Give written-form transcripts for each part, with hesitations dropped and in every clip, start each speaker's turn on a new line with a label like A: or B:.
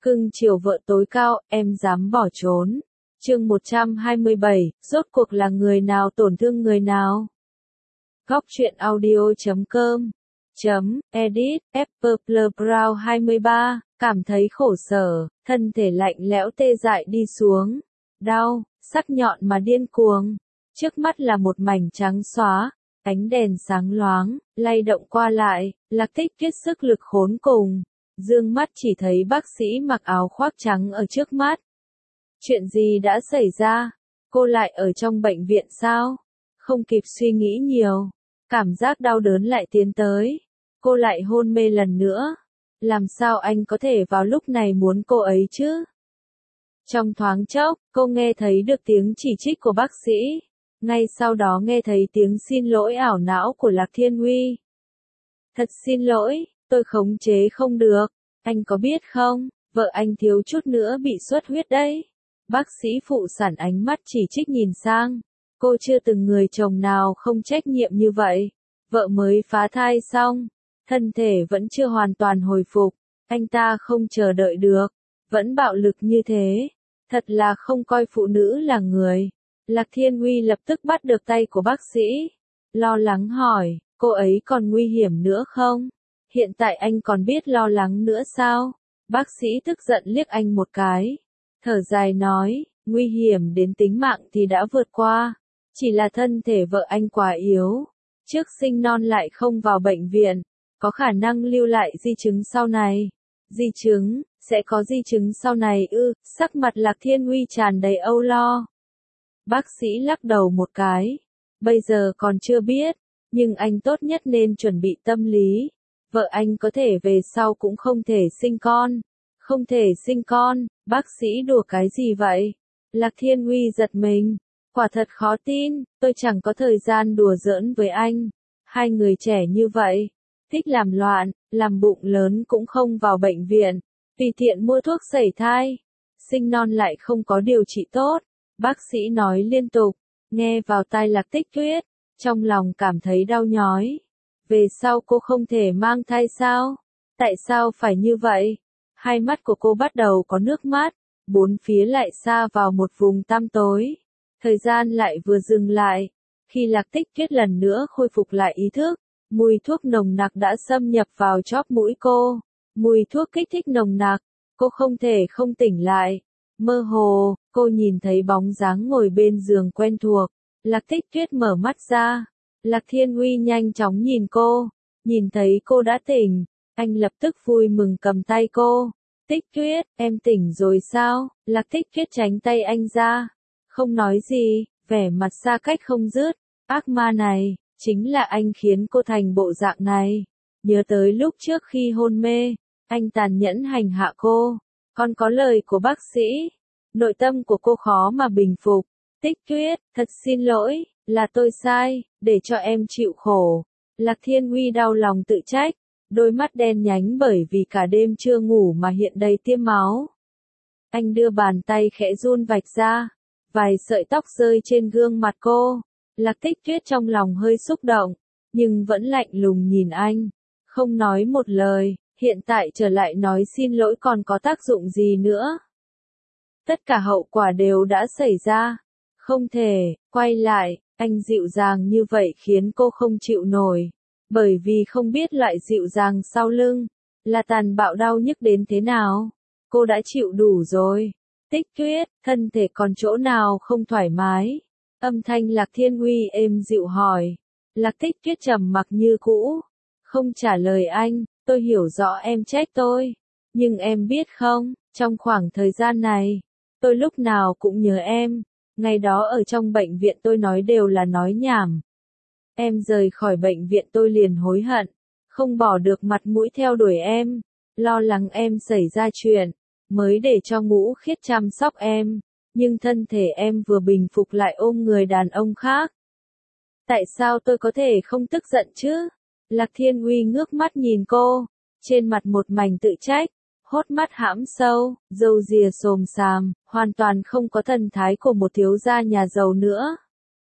A: Cưng chiều vợ tối cao, em dám bỏ trốn. Chương 127, rốt cuộc là người nào tổn thương người nào? Góc truyện audio.com Edit, Apple Brown 23, cảm thấy khổ sở, thân thể lạnh lẽo tê dại đi xuống. Đau, sắc nhọn mà điên cuồng. Trước mắt là một mảnh trắng xóa, ánh đèn sáng loáng, lay động qua lại, Lạc Tích Tuyết sức lực khốn cùng. Dương mắt chỉ thấy bác sĩ mặc áo khoác trắng ở trước mắt. Chuyện gì đã xảy ra? Cô lại ở trong bệnh viện sao? Không kịp suy nghĩ nhiều. Cảm giác đau đớn lại tiến tới. Cô lại hôn mê lần nữa. Làm sao anh có thể vào lúc này muốn cô ấy chứ? Trong thoáng chốc, cô nghe thấy được tiếng chỉ trích của bác sĩ. Ngay sau đó nghe thấy tiếng xin lỗi ảo não của Lạc Thiên Uy. Thật xin lỗi, tôi khống chế không được. Anh có biết không, vợ anh thiếu chút nữa bị xuất huyết đấy. Bác sĩ phụ sản ánh mắt chỉ trích nhìn sang. Cô chưa từng người chồng nào không trách nhiệm như vậy. Vợ mới phá thai xong. Thân thể vẫn chưa hoàn toàn hồi phục. Anh ta không chờ đợi được. Vẫn bạo lực như thế. Thật là không coi phụ nữ là người. Lạc Thiên Uy lập tức bắt được tay của bác sĩ. Lo lắng hỏi, cô ấy còn nguy hiểm nữa không? Hiện tại anh còn biết lo lắng nữa sao? Bác sĩ tức giận liếc anh một cái. Thở dài nói, nguy hiểm đến tính mạng thì đã vượt qua. Chỉ là thân thể vợ anh quá yếu. Trước sinh non lại không vào bệnh viện. Có khả năng lưu lại di chứng sau này. Di chứng, sẽ có di chứng sau này ư? Sắc mặt Lạc Thiên Uy tràn đầy âu lo. Bác sĩ lắc đầu một cái. Bây giờ còn chưa biết. Nhưng anh tốt nhất nên chuẩn bị tâm lý. Vợ anh có thể về sau cũng không thể sinh con. Không thể sinh con, bác sĩ đùa cái gì vậy? Lạc Thiên Uy giật mình. Quả thật khó tin, tôi chẳng có thời gian đùa giỡn với anh. Hai người trẻ như vậy, thích làm loạn, làm bụng lớn cũng không vào bệnh viện. Tùy tiện mua thuốc sẩy thai. Sinh non lại không có điều trị tốt. Bác sĩ nói liên tục, nghe vào tai Lạc Tích Tuyết. Trong lòng cảm thấy đau nhói. Về sau cô không thể mang thai sao? Tại sao phải như vậy? Hai mắt của cô bắt đầu có nước mắt, bốn phía lại xa vào một vùng tăm tối. Thời gian lại vừa dừng lại. Khi Lạc Tích Tuyết lần nữa khôi phục lại ý thức, mùi thuốc nồng nặc đã xâm nhập vào chóp mũi cô. Mùi thuốc kích thích nồng nặc, cô không thể không tỉnh lại. Mơ hồ, cô nhìn thấy bóng dáng ngồi bên giường quen thuộc. Lạc Tích Tuyết mở mắt ra. Lạc Thiên Uy nhanh chóng nhìn cô. Nhìn thấy cô đã tỉnh. Anh lập tức vui mừng cầm tay cô. Tích Tuyết, em tỉnh rồi sao? Lạc Tích Tuyết tránh tay anh ra. Không nói gì, vẻ mặt xa cách không dứt. Ác ma này, chính là anh khiến cô thành bộ dạng này. Nhớ tới lúc trước khi hôn mê, anh tàn nhẫn hành hạ cô. Còn có lời của bác sĩ. Nội tâm của cô khó mà bình phục. Tích Tuyết, thật xin lỗi, là tôi sai, để cho em chịu khổ. Lạc Thiên Uy đau lòng tự trách. Đôi mắt đen nhánh bởi vì cả đêm chưa ngủ mà hiện đầy tiêm máu. Anh đưa bàn tay khẽ run vạch ra. Vài sợi tóc rơi trên gương mặt cô. Lạc Tích Tuyết trong lòng hơi xúc động. Nhưng vẫn lạnh lùng nhìn anh. Không nói một lời. Hiện tại trở lại nói xin lỗi còn có tác dụng gì nữa. Tất cả hậu quả đều đã xảy ra. Không thể, quay lại. Anh dịu dàng như vậy khiến cô không chịu nổi. Bởi vì không biết loại dịu dàng sau lưng, là tàn bạo đau nhức đến thế nào. Cô đã chịu đủ rồi. Tích Tuyết, thân thể còn chỗ nào không thoải mái? Âm thanh Lạc Thiên Uy êm dịu hỏi. Lạc Tích Tuyết trầm mặc như cũ. Không trả lời anh, tôi hiểu rõ em trách tôi. Nhưng em biết không, trong khoảng thời gian này, tôi lúc nào cũng nhớ em. Ngày đó ở trong bệnh viện tôi nói đều là nói nhảm. Em rời khỏi bệnh viện tôi liền hối hận, không bỏ được mặt mũi theo đuổi em, lo lắng em xảy ra chuyện, mới để cho Ngũ Khiết chăm sóc em, nhưng thân thể em vừa bình phục lại ôm người đàn ông khác. Tại sao tôi có thể không tức giận chứ? Lạc Thiên Uy ngước mắt nhìn cô, trên mặt một mảnh tự trách, hốt mắt hãm sâu, râu ria xồm xàm, hoàn toàn không có thần thái của một thiếu gia nhà giàu nữa.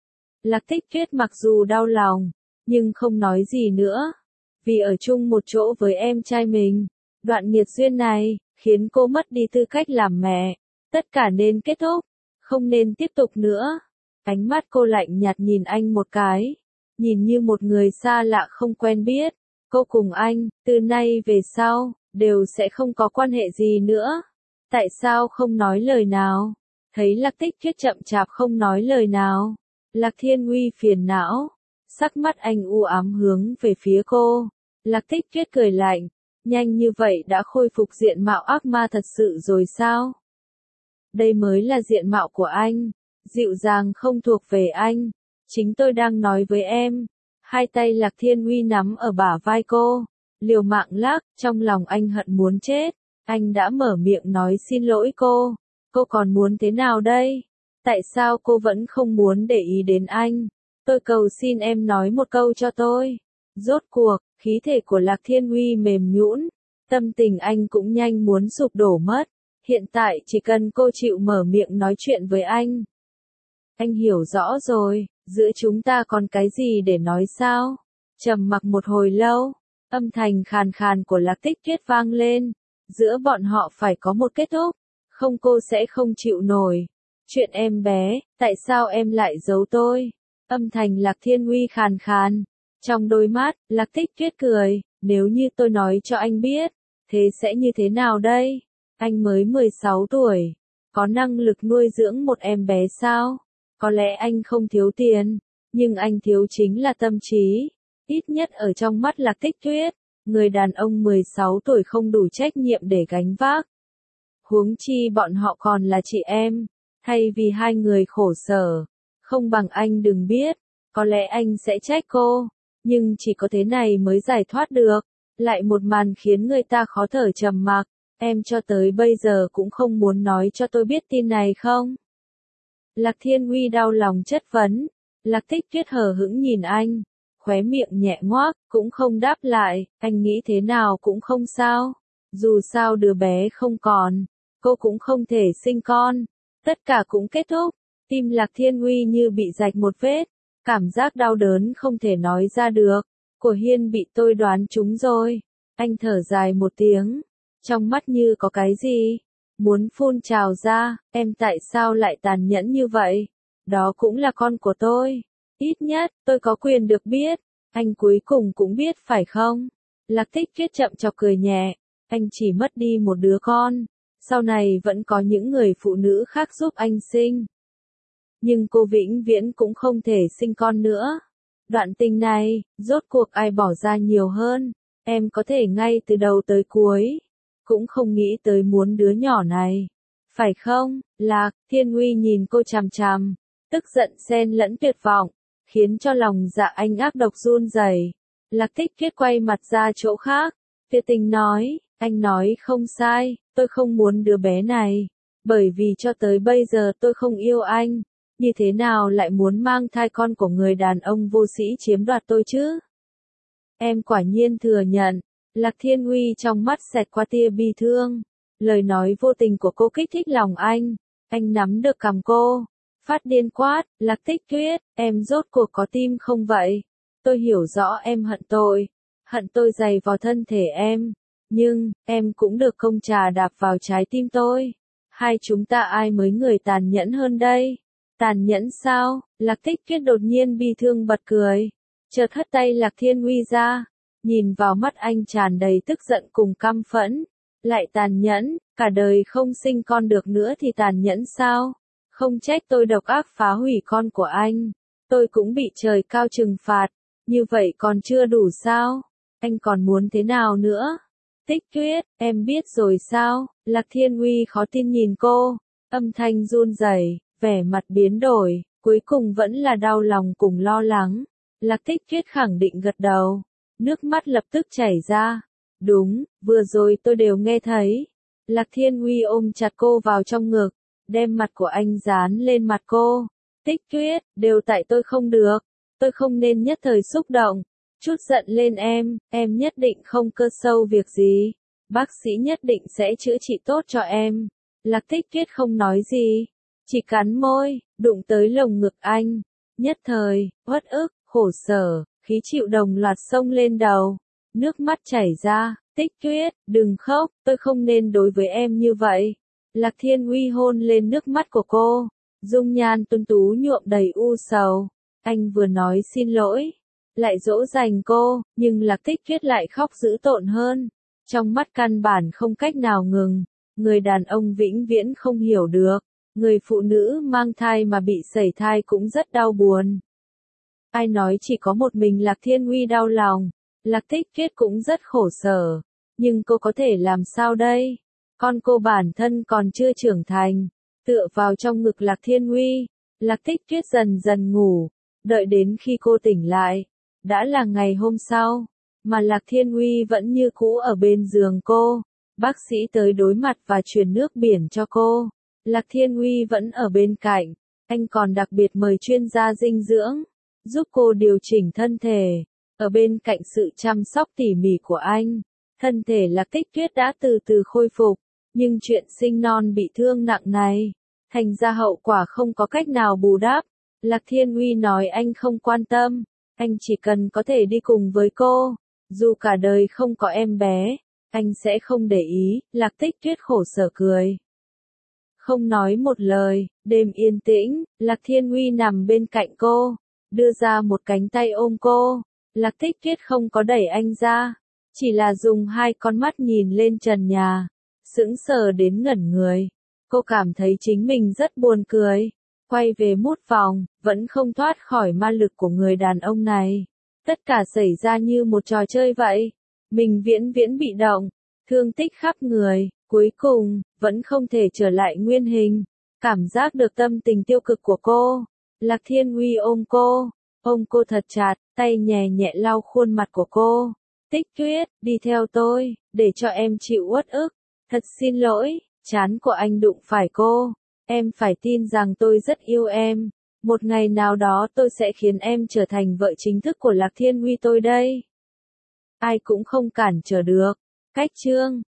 A: Lạc Tích Tuyết mặc dù đau lòng, nhưng không nói gì nữa. Vì ở chung một chỗ với em trai mình, đoạn nghiệt duyên này, khiến cô mất đi tư cách làm mẹ. Tất cả nên kết thúc, không nên tiếp tục nữa. Ánh mắt cô lạnh nhạt nhìn anh một cái, nhìn như một người xa lạ không quen biết. Cô cùng anh, từ nay về sau, đều sẽ không có quan hệ gì nữa. Tại sao không nói lời nào? Thấy Lạc Tích Tuyết chậm chạp không nói lời nào. Lạc Thiên Uy phiền não, sắc mắt anh u ám hướng về phía cô. Lạc Tích Tuyết cười lạnh, nhanh như vậy đã khôi phục diện mạo ác ma thật sự rồi sao? Đây mới là diện mạo của anh, dịu dàng không thuộc về anh. Chính tôi đang nói với em. Hai tay Lạc Thiên Uy nắm ở bả vai cô, liều mạng lắc, trong lòng anh hận muốn chết. Anh đã mở miệng nói xin lỗi cô còn muốn thế nào đây? Tại sao cô vẫn không muốn để ý đến anh? Tôi cầu xin em nói một câu cho tôi. Rốt cuộc, khí thể của Lạc Thiên Uy mềm nhũn, tâm tình anh cũng nhanh muốn sụp đổ mất. Hiện tại chỉ cần cô chịu mở miệng nói chuyện với anh. Anh hiểu rõ rồi, giữa chúng ta còn cái gì để nói sao? Trầm mặc một hồi lâu, âm thanh khàn khàn của Lạc Tích Tuyết vang lên. Giữa bọn họ phải có một kết thúc, không cô sẽ không chịu nổi. Chuyện em bé, tại sao em lại giấu tôi? Âm thanh Lạc Thiên Uy khàn khàn. Trong đôi mắt, Lạc Tích Tuyết cười, nếu như tôi nói cho anh biết, thế sẽ như thế nào đây? Anh mới 16 tuổi, có năng lực nuôi dưỡng một em bé sao? Có lẽ anh không thiếu tiền, nhưng anh thiếu chính là tâm trí. Ít nhất ở trong mắt Lạc Tích Tuyết, người đàn ông 16 tuổi không đủ trách nhiệm để gánh vác. Huống chi bọn họ còn là chị em, thay vì hai người khổ sở, không bằng anh đừng biết, có lẽ anh sẽ trách cô, nhưng chỉ có thế này mới giải thoát được. Lại một màn khiến người ta khó thở trầm mặc, em cho tới bây giờ cũng không muốn nói cho tôi biết tin này không? Lạc Thiên Uy đau lòng chất vấn, Lạc Tích Tuyết hờ hững nhìn anh, khóe miệng nhẹ ngoác, cũng không đáp lại, anh nghĩ thế nào cũng không sao. Dù sao đứa bé không còn, cô cũng không thể sinh con, tất cả cũng kết thúc. Tim Lạc Thiên Uy như bị rạch một vết, cảm giác đau đớn không thể nói ra được. Của Hiên bị tôi đoán trúng rồi. Anh thở dài một tiếng, trong mắt như có cái gì muốn phun trào ra. Em tại sao lại tàn nhẫn như vậy? Đó cũng là con của tôi. Ít nhất, tôi có quyền được biết. Anh cuối cùng cũng biết phải không? Lạc Tích Tuyết chậm chọc cười nhẹ. Anh chỉ mất đi một đứa con. Sau này vẫn có những người phụ nữ khác giúp anh sinh. Nhưng cô vĩnh viễn cũng không thể sinh con nữa. Đoạn tình này, rốt cuộc ai bỏ ra nhiều hơn? Em có thể ngay từ đầu tới cuối cũng không nghĩ tới muốn đứa nhỏ này. Phải không? Lạc Thiên Uy nhìn cô chằm chằm, tức giận xen lẫn tuyệt vọng, khiến cho lòng dạ anh ác độc run rẩy. Lạc Tích Tuyết quay mặt ra chỗ khác, tuyệt tình nói, anh nói không sai, tôi không muốn đứa bé này, bởi vì cho tới bây giờ tôi không yêu anh, như thế nào lại muốn mang thai con của người đàn ông vô sĩ chiếm đoạt tôi chứ? Em quả nhiên thừa nhận. Lạc Thiên Uy trong mắt xẹt qua tia bi thương, lời nói vô tình của cô kích thích lòng anh nắm được cằm cô, phát điên quát, Lạc Tích Tuyết, em rốt cuộc có tim không vậy? Tôi hiểu rõ em hận tôi dày vào thân thể em, nhưng, em cũng được công trà đạp vào trái tim tôi. Hai chúng ta ai mới người tàn nhẫn hơn đây? Tàn nhẫn sao? Lạc Tích Tuyết đột nhiên bi thương bật cười, chợt hất tay Lạc Thiên Uy ra. Nhìn vào mắt anh tràn đầy tức giận cùng căm phẫn. Lại tàn nhẫn, cả đời không sinh con được nữa thì tàn nhẫn sao? Không trách tôi độc ác phá hủy con của anh. Tôi cũng bị trời cao trừng phạt. Như vậy còn chưa đủ sao? Anh còn muốn thế nào nữa? Tích Tuyết, em biết rồi sao? Lạc Thiên Uy khó tin nhìn cô. Âm thanh run rẩy, vẻ mặt biến đổi, cuối cùng vẫn là đau lòng cùng lo lắng. Lạc Tích Tuyết khẳng định gật đầu. Nước mắt lập tức chảy ra. Đúng, vừa rồi tôi đều nghe thấy. Lạc Thiên Uy ôm chặt cô vào trong ngực, đem mặt của anh dán lên mặt cô. Tích Tuyết, đều tại tôi không được. Tôi không nên nhất thời xúc động, chút giận lên em nhất định không cơ sâu việc gì. Bác sĩ nhất định sẽ chữa trị tốt cho em. Lạc Tích Tuyết không nói gì, chỉ cắn môi, đụng tới lồng ngực anh. Nhất thời, uất ức, khổ sở, khí chịu đồng loạt xông lên đầu, nước mắt chảy ra, Tích Tuyết, đừng khóc, tôi không nên đối với em như vậy. Lạc Thiên Uy hôn lên nước mắt của cô, dung nhan tuấn tú nhuộm đầy u sầu. Anh vừa nói xin lỗi, lại dỗ dành cô, nhưng Lạc Tích Tuyết lại khóc dữ tợn hơn. Trong mắt căn bản không cách nào ngừng, người đàn ông vĩnh viễn không hiểu được, người phụ nữ mang thai mà bị sẩy thai cũng rất đau buồn. Ai nói chỉ có một mình Lạc Thiên Uy đau lòng, Lạc Tích Tuyết cũng rất khổ sở, nhưng cô có thể làm sao đây? Con cô bản thân còn chưa trưởng thành, tựa vào trong ngực Lạc Thiên Uy, Lạc Tích Tuyết dần dần ngủ, đợi đến khi cô tỉnh lại, đã là ngày hôm sau, mà Lạc Thiên Uy vẫn như cũ ở bên giường cô, bác sĩ tới đối mặt và truyền nước biển cho cô, Lạc Thiên Uy vẫn ở bên cạnh, anh còn đặc biệt mời chuyên gia dinh dưỡng, giúp cô điều chỉnh thân thể, ở bên cạnh sự chăm sóc tỉ mỉ của anh, thân thể Lạc Tích Tuyết đã từ từ khôi phục. Nhưng chuyện sinh non bị thương nặng này, thành ra hậu quả không có cách nào bù đắp. Lạc Thiên Uy nói anh không quan tâm, anh chỉ cần có thể đi cùng với cô, dù cả đời không có em bé, anh sẽ không để ý. Lạc Tích Tuyết khổ sở cười, không nói một lời. Đêm yên tĩnh, Lạc Thiên Uy nằm bên cạnh cô, đưa ra một cánh tay ôm cô. Lạc Tích Tuyết không có đẩy anh ra, chỉ là dùng hai con mắt nhìn lên trần nhà. Sững sờ đến ngẩn người, cô cảm thấy chính mình rất buồn cười, quay về mút vòng, vẫn không thoát khỏi ma lực của người đàn ông này. Tất cả xảy ra như một trò chơi vậy, mình viễn viễn bị động, thương tích khắp người, cuối cùng, vẫn không thể trở lại nguyên hình. Cảm giác được tâm tình tiêu cực của cô, Lạc Thiên Uy ôm cô thật chặt, tay nhẹ nhẹ lau khuôn mặt của cô. Tích Tuyết, đi theo tôi, để cho em chịu uất ức. Thật xin lỗi, trán của anh đụng phải cô. Em phải tin rằng tôi rất yêu em. Một ngày nào đó tôi sẽ khiến em trở thành vợ chính thức của Lạc Thiên Uy tôi đây. Ai cũng không cản trở được. Cách chương